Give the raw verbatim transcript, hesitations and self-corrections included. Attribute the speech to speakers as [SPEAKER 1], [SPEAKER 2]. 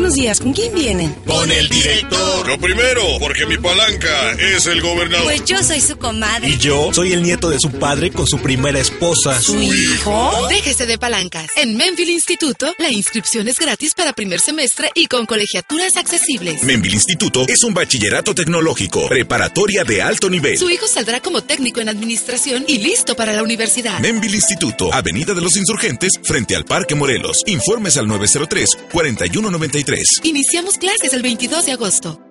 [SPEAKER 1] Buenos días, ¿con quién vienen?
[SPEAKER 2] Con el director.
[SPEAKER 3] Lo primero, porque mi palanca es el gobernador.
[SPEAKER 4] Pues yo soy su comadre.
[SPEAKER 5] Y yo soy el nieto de su padre con su primera esposa.
[SPEAKER 1] ¿Su hijo?
[SPEAKER 6] Déjese de palancas. En Menville Instituto, la inscripción es gratis para primer semestre y con colegiaturas accesibles.
[SPEAKER 7] Menville Instituto es un bachillerato tecnológico, preparatoria de alto nivel.
[SPEAKER 6] Su hijo saldrá como técnico en administración y listo para la universidad.
[SPEAKER 7] Menville Instituto, Avenida de los Insurgentes, frente al Parque Morelos. Informes al nueve cero tres, cuatro uno nueve tres.
[SPEAKER 6] Iniciamos clases el veintidós de agosto.